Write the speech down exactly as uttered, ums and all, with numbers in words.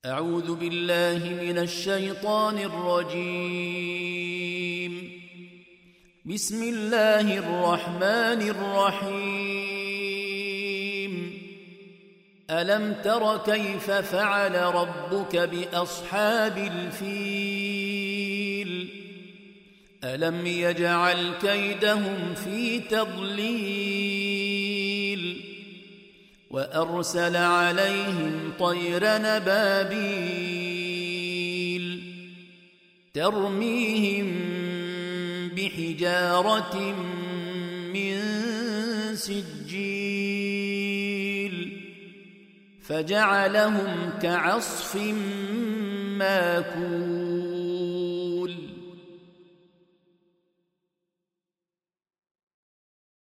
أعوذ بالله من الشيطان الرجيم. بسم الله الرحمن الرحيم. ألم تر كيف فعل ربك بأصحاب الفيل؟ ألم يجعل كيدهم في تضليل وأرسل عليهم طير نبابيل ترميهم بحجارة من سجيل فجعلهم كعصف ماكول.